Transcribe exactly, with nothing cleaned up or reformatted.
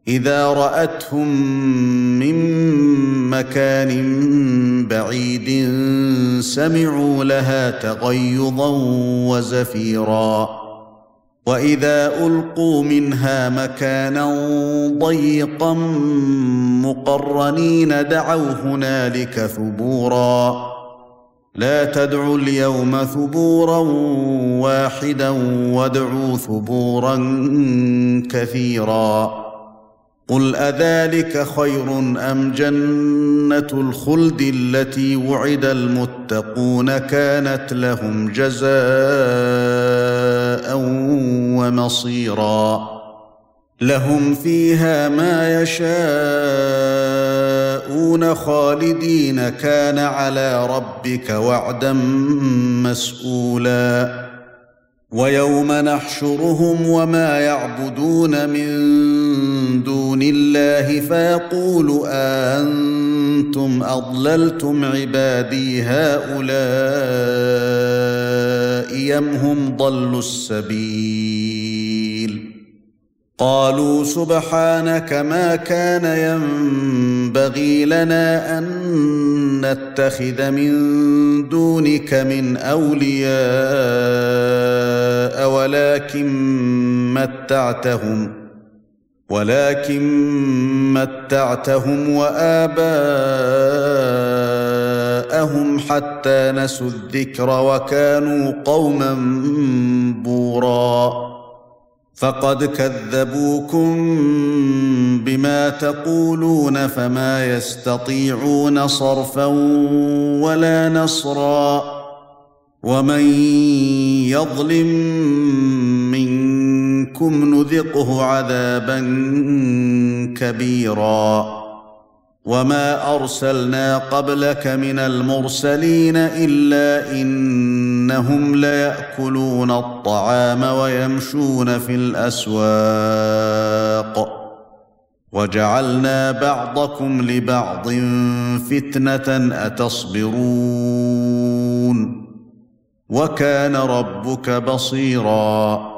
إذا رأتهم من مكان بعيد سمعوا لها تغيظا وزفيرا وإذا ألقوا منها مكانا ضيقا مقرنين دعوا هنالك ثبورا لا تدعوا اليوم ثبورا واحدا وادعوا ثبورا كثيرا قل أذلك خير أم جنة الخلد التي وعد المتقون كانت لهم جزاء ومصيرا لهم فيها ما يشاءون خالدين كان على ربك وعدا مسئولا ويوم نحشرهم وما يعبدون من دون الله فيقول أأنتم أضللتم عبادي هؤلاء أم هم ضلوا السبيل قالوا سبحانك ما كان ينبغي لنا أن نتخذ من دونك من أولياء ولكن متعتهم ولكن متعتهم وآباءهم حتى نسوا الذكر وكانوا قوما بورا فقد كذبوكم بما تقولون فما يستطيعون صرفا ولا نصرا ومن يظلم منكم نذقه عذابا كبيرا وما أرسلنا قبلك من المرسلين إلا إنهم ليأكلون الطعام ويمشون في الأسواق وجعلنا بعضكم لبعض فتنة أتصبرون وكان ربك بصيراً